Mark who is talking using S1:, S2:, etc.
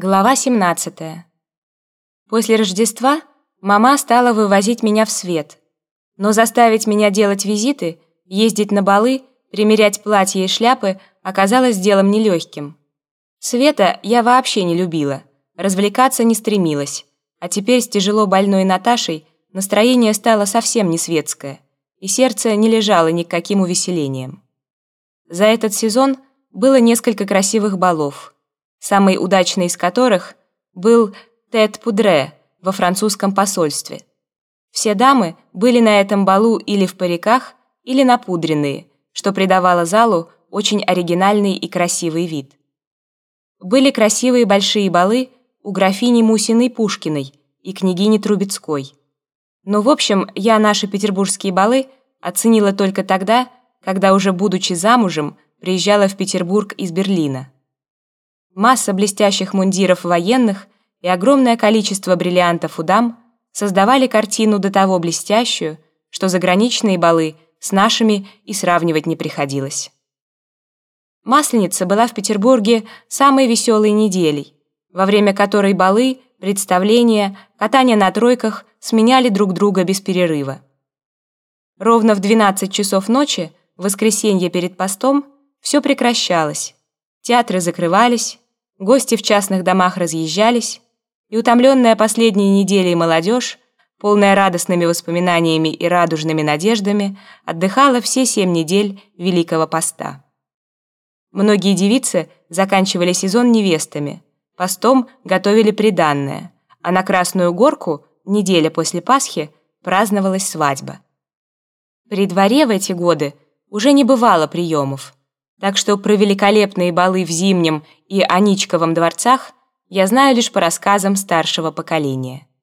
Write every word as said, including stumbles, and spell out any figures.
S1: Глава семнадцатая. После Рождества мама стала вывозить меня в свет, но заставить меня делать визиты, ездить на балы, примерять платья и шляпы оказалось делом нелегким. Света я вообще не любила, развлекаться не стремилась, а теперь с тяжело больной Наташей настроение стало совсем не светское, и сердце не лежало ни к каким увеселениям. За этот сезон было несколько красивых балов, самый удачный из которых был тет-пудре во французском посольстве. Все дамы были на этом балу или в париках, или напудренные, что придавало залу очень оригинальный и красивый вид. Были красивые большие балы у графини Мусиной-Пушкиной и княгини Трубецкой. Но, в общем, я наши петербургские балы оценила только тогда, когда, уже будучи замужем, приезжала в Петербург из Берлина. Масса блестящих мундиров военных и огромное количество бриллиантов у дам создавали картину до того блестящую, что заграничные балы с нашими и сравнивать не приходилось. Масленица была в Петербурге самой веселой неделей, во время которой балы, представления, катание на тройках сменяли друг друга без перерыва. Ровно в двенадцать часов ночи, в воскресенье перед постом, все прекращалось, театры закрывались, гости в частных домах разъезжались, и утомленная последней неделей молодежь, полная радостными воспоминаниями и радужными надеждами, отдыхала все семь недель Великого Поста. Многие девицы заканчивали сезон невестами, постом готовили приданное, а на Красную Горку, неделя после Пасхи, праздновалась свадьба. При дворе в эти годы уже не бывало приемов, так что про великолепные балы в Зимнем и Аничковом дворцах я знаю лишь по рассказам старшего поколения.